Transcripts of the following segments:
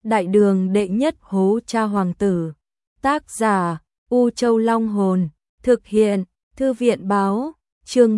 Đại đường đệ nhất hố cha hoàng tử. Tác giả U Châu Long Hồn. Thực hiện Thư viện báo. Chương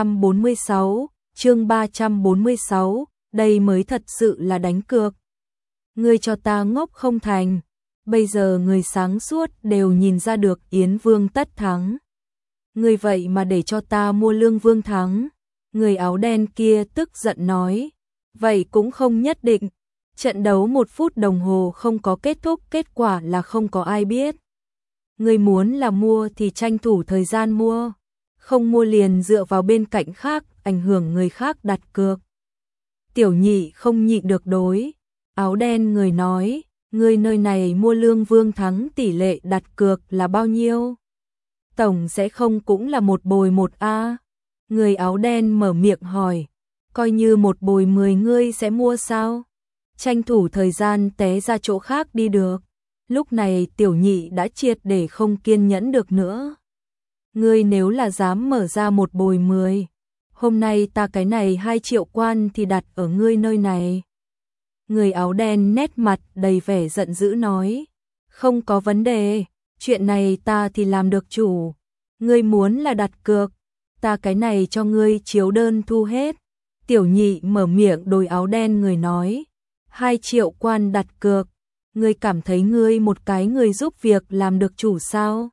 346, đây mới thật sự là đánh cược. Ngươi cho ta ngốc không thành. Bây giờ người sáng suốt đều nhìn ra được Yến Vương tất thắng. Ngươi vậy mà để cho ta mua Lương Vương thắng. Người áo đen kia tức giận nói. Vậy cũng không nhất định. Trận đấu 1 phút đồng hồ không có kết thúc, kết quả là không có ai biết. Ngươi muốn là mua thì tranh thủ thời gian mua. Không mua liền dựa vào bên cạnh khác, ảnh hưởng người khác đặt cược. Tiểu Nhị không nhịn được đối. Áo đen người nói, ngươi nơi này mua Lương Vương thắng tỷ lệ đặt cược là bao nhiêu? Tổng sẽ không cũng là 1/1 a. Người áo đen mở miệng hỏi, coi như 1/10 ngươi sẽ mua sao? Tranh thủ thời gian té ra chỗ khác đi được. Lúc này Tiểu Nhị đã triệt để không kiên nhẫn được nữa. Ngươi nếu là dám mở ra 1/10, hôm nay ta cái này 2 triệu quan thì đặt ở ngươi nơi này. Người áo đen nét mặt đầy vẻ giận dữ nói, không có vấn đề, chuyện này ta thì làm được chủ. Ngươi muốn là đặt cược, ta cái này cho ngươi chiếu đơn thu hết. Tiểu Nhị mở miệng đối áo đen người nói, 2 triệu quan đặt cược, ngươi cảm thấy ngươi một cái người giúp việc làm được chủ sao?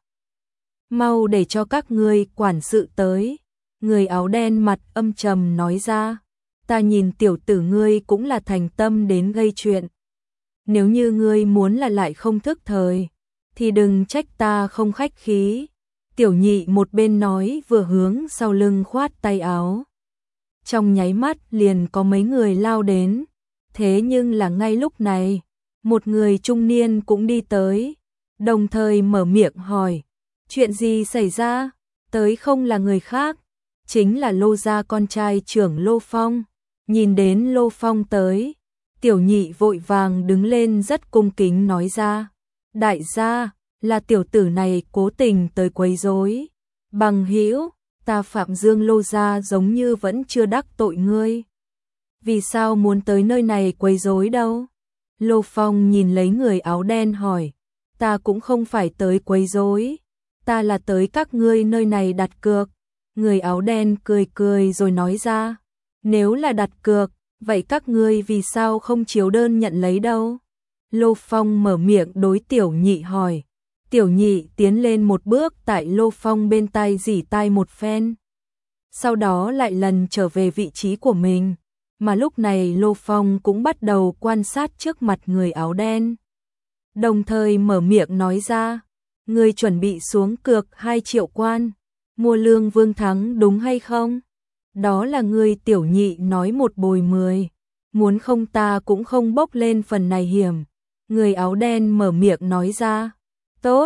Mau để cho các ngươi quản sự tới. Người áo đen mặt âm trầm nói ra, ta nhìn tiểu tử ngươi cũng là thành tâm đến gây chuyện. Nếu như ngươi muốn là lại không thức thời, thì đừng trách ta không khách khí. Tiểu Nhị một bên nói vừa hướng sau lưng khoát tay áo. Trong nháy mắt liền có mấy người lao đến. Thế nhưng là ngay lúc này, một người trung niên cũng đi tới, đồng thời mở miệng hỏi, chuyện gì xảy ra? Tới không là người khác, chính là Lô gia con trai trưởng Lô Phong. Nhìn đến Lô Phong tới, Tiểu Nhị vội vàng đứng lên rất cung kính nói ra, đại gia, là tiểu tử này cố tình tới quấy rối. Bằng hữu, ta Phạm Dương Lô gia giống như vẫn chưa đắc tội ngươi. Vì sao muốn tới nơi này quấy rối đâu? Lô Phong nhìn lấy người áo đen hỏi, ta cũng không phải tới quấy rối, ta là tới các ngươi nơi này đặt cược. Người áo đen cười cười rồi nói ra, nếu là đặt cược, vậy các ngươi vì sao không chiếu đơn nhận lấy đâu? Lô Phong mở miệng đối Tiểu Nhị hỏi. Tiểu Nhị tiến lên một bước tại Lô Phong bên tai rỉ tai một phen. Sau đó lại lần trở về vị trí của mình. Mà lúc này Lô Phong cũng bắt đầu quan sát trước mặt người áo đen. Đồng thời mở miệng nói ra, ngươi chuẩn bị xuống cược 2 triệu quan, mua Lương Vương thắng đúng hay không? Đó là ngươi. Tiểu Nhị nói 1/10, muốn không ta cũng không bốc lên phần này hiểm. Người áo đen mở miệng nói ra, tốt,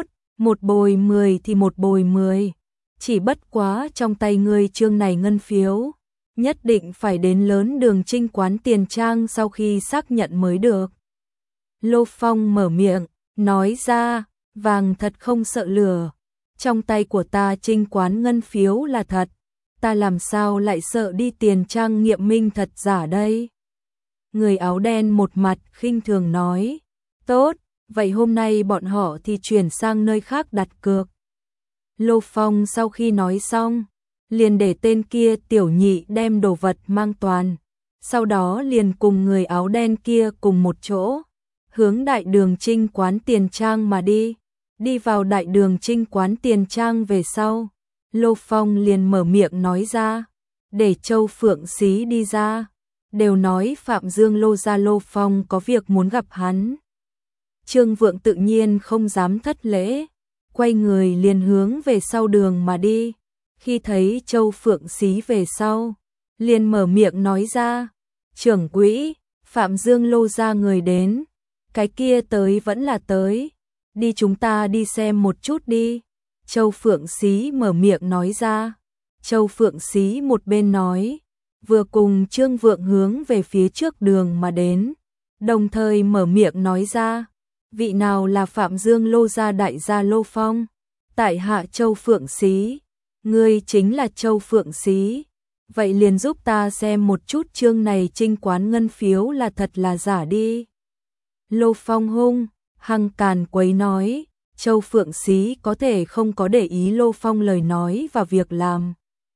1/10 thì 1/10, chỉ bất quá trong tay ngươi chương này ngân phiếu, nhất định phải đến lớn đường Trinh quán tiền trang sau khi xác nhận mới được. Lô Phong mở miệng, nói ra, vàng thật không sợ lửa, trong tay của ta Trinh quán ngân phiếu là thật, ta làm sao lại sợ đi tiền trang nghiệm minh thật giả đây? Người áo đen một mặt khinh thường nói, tốt, vậy hôm nay bọn họ thì chuyển sang nơi khác đặt cược. Lô Phong sau khi nói xong, liền để tên kia Tiểu Nhị đem đồ vật mang toàn, sau đó liền cùng người áo đen kia cùng một chỗ, hướng đại đường Trinh quán tiền trang mà đi. Đi vào đại đường Trinh quán tiền trang về sau, Lô Phong liền mở miệng nói ra, để Châu Phượng Xí đi ra, đều nói Phạm Dương Lô gia Lô Phong có việc muốn gặp hắn. Trương Vượng tự nhiên không dám thất lễ, quay người liền hướng về sau đường mà đi. Khi thấy Châu Phượng Xí về sau, liền mở miệng nói ra, trưởng quỹ, Phạm Dương Lô gia người đến, cái kia tới vẫn là tới, đi chúng ta đi xem một chút đi. Châu Phượng Xí mở miệng nói ra. Châu Phượng Xí một bên nói, vừa cùng Trương Vượng hướng về phía trước đường mà đến, đồng thời mở miệng nói ra, vị nào là Phạm Dương Lô gia đại gia Lô Phong? Tại hạ Châu Phượng Xí. Ngươi chính là Châu Phượng Xí, vậy liền giúp ta xem một chút chương này Trinh quán ngân phiếu là thật là giả đi. Lô Phong hung hăng càn quấy nói. Châu Phượng Xí có thể không có để ý Lô Phong lời nói và việc làm,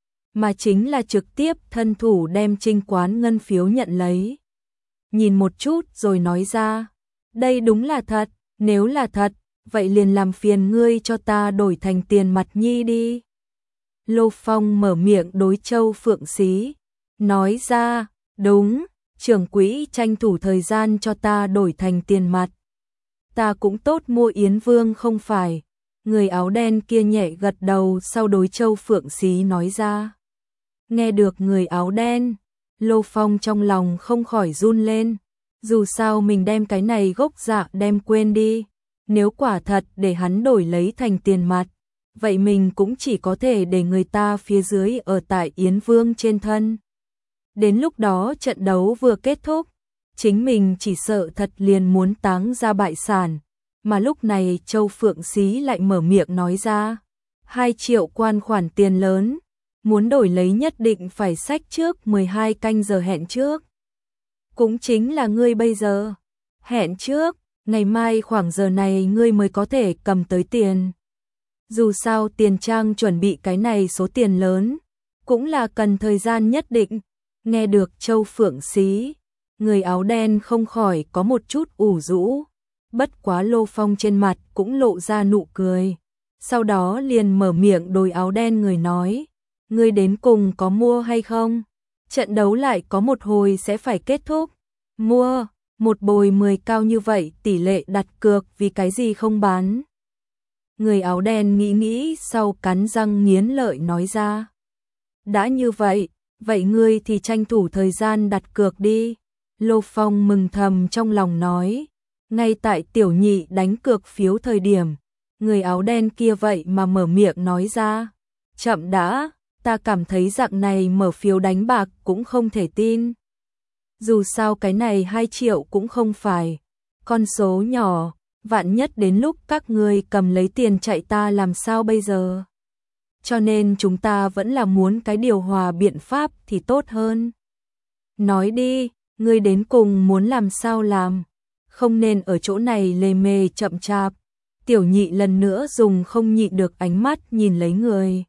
mà chính là trực tiếp thân thủ đem Trinh Quán ngân phiếu nhận lấy. Nhìn một chút rồi nói ra, đây đúng là thật, nếu là thật, vậy liền làm phiền ngươi cho ta đổi thành tiền mặt nhi đi. Lô Phong mở miệng đối Châu Phượng Xí, nói ra, đúng, trưởng quỹ tranh thủ thời gian cho ta đổi thành tiền mặt. Ta cũng tốt mua Yến Vương không phải. Người áo đen kia nhẹ gật đầu sau đối Châu Phượng Xí nói ra. Nghe được người áo đen, Lô Phong trong lòng không khỏi run lên. Dù sao mình đem cái này gốc dạ đem quên đi. Nếu quả thật để hắn đổi lấy thành tiền mặt, vậy mình cũng chỉ có thể để người ta phía dưới ở tại Yến Vương trên thân. Đến lúc đó trận đấu vừa kết thúc, chính mình chỉ sợ thật liền muốn táng ra bại sản, mà lúc này Châu Phượng Xí lại mở miệng nói ra, 2 triệu quan khoản tiền lớn, muốn đổi lấy nhất định phải xách trước 12 canh giờ hẹn trước. Cũng chính là ngươi bây giờ, hẹn trước, ngày mai khoảng giờ này ngươi mới có thể cầm tới tiền. Dù sao tiền trang chuẩn bị cái này số tiền lớn, cũng là cần thời gian nhất định. Nghe được Châu Phượng Xí, người áo đen không khỏi có một chút ủ rũ, bất quá Lô Phong trên mặt cũng lộ ra nụ cười. Sau đó liền mở miệng đối áo đen người nói, ngươi đến cùng có mua hay không? Trận đấu lại có một hồi sẽ phải kết thúc. Mua, một bồi 10 cao như vậy tỷ lệ đặt cược vì cái gì không bán? Người áo đen nghĩ sau cắn răng nghiến lợi nói ra. Đã như vậy, vậy ngươi thì tranh thủ thời gian đặt cược đi. Lô Phong mừng thầm trong lòng nói. Ngay tại tiểu nhị đánh cược phiếu thời điểm, người áo đen kia vậy mà mở miệng nói ra. Chậm đã, ta cảm thấy dạng này mở phiếu đánh bạc cũng không thể tin. Dù sao cái này 2 triệu cũng không phải con số nhỏ, vạn nhất đến lúc các ngươi cầm lấy tiền chạy ta làm sao bây giờ? Cho nên chúng ta vẫn là muốn cái điều hòa biện pháp thì tốt hơn. Nói đi, ngươi đến cùng muốn làm sao làm? Không nên ở chỗ này lề mề chậm chạp. Tiểu nhị lần nữa dùng không nhịn được ánh mắt nhìn lấy người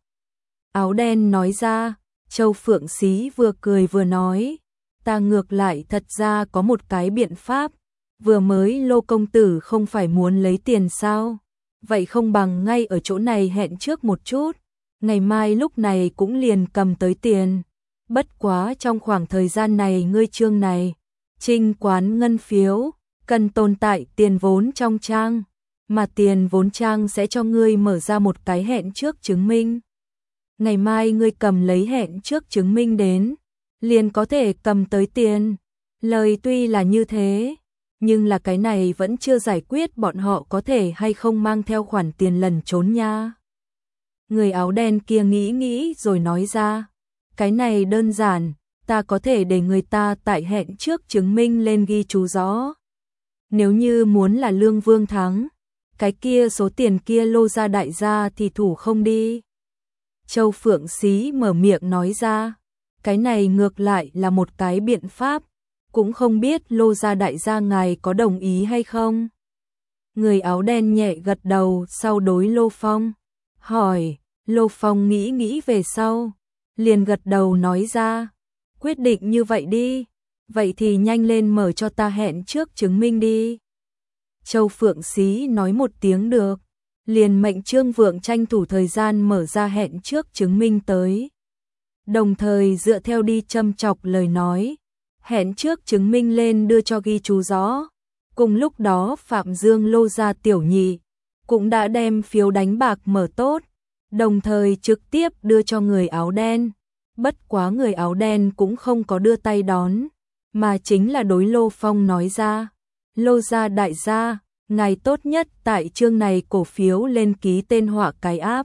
áo đen nói ra. Châu Phượng Xí vừa cười vừa nói, ta ngược lại thật ra có một cái biện pháp. Vừa mới Lô công tử không phải muốn lấy tiền sao? Vậy không bằng ngay ở chỗ này hẹn trước một chút, ngày mai lúc này cũng liền cầm tới tiền. Bất quá trong khoảng thời gian này ngươi trương này, Trinh Quán ngân phiếu, cần tồn tại tiền vốn trong trang, mà tiền vốn trang sẽ cho ngươi mở ra một cái hẹn trước chứng minh. Ngày mai ngươi cầm lấy hẹn trước chứng minh đến, liền có thể cầm tới tiền. Lời tuy là như thế, nhưng là cái này vẫn chưa giải quyết bọn họ có thể hay không mang theo khoản tiền lẩn trốn nha. Người áo đen kia nghĩ rồi nói ra, cái này đơn giản, ta có thể để người ta tại hẹn trước chứng minh lên ghi chú rõ. Nếu như muốn là Lương Vương thắng, cái kia số tiền kia Lô gia đại gia thì thủ không đi. Châu Phượng Xí mở miệng nói ra, cái này ngược lại là một cái biện pháp, cũng không biết Lô gia đại gia ngài có đồng ý hay không. Người áo đen nhẹ gật đầu sau đối Lô Phong, hỏi. Lô Phong nghĩ về sau, liền gật đầu nói ra, quyết định như vậy đi, vậy thì nhanh lên mở cho ta hẹn trước chứng minh đi. Châu Phượng Xí nói một tiếng được, liền mệnh Trương Vượng tranh thủ thời gian mở ra hẹn trước chứng minh tới. Đồng thời dựa theo đi châm chọc lời nói, hẹn trước chứng minh lên đưa cho ghi chú rõ. Cùng lúc đó Phạm Dương Lô gia tiểu nhị cũng đã đem phiếu đánh bạc mở tốt, đồng thời trực tiếp đưa cho người áo đen. Bất quá người áo đen cũng không có đưa tay đón, mà chính là đối Lô Phong nói ra, Lô gia đại gia, ngài tốt nhất tại chương này cổ phiếu lên ký tên họa cái áp.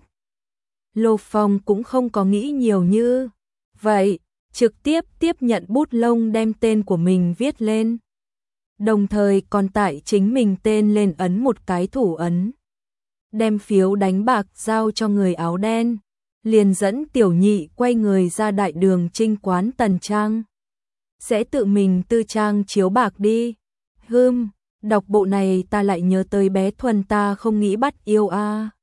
Lô Phong cũng không có nghĩ nhiều như vậy, trực tiếp tiếp nhận bút lông đem tên của mình viết lên. Đồng thời còn tại chính mình tên lên ấn một cái thủ ấn. Đem phiếu đánh bạc giao cho người áo đen, liền dẫn tiểu nhị quay người ra đại đường Trinh Quán Tần Trang. Sẽ tự mình tư trang chiếu bạc đi. Đọc bộ này ta lại nhớ tới bé Thuần, ta không nghĩ bắt yêu a.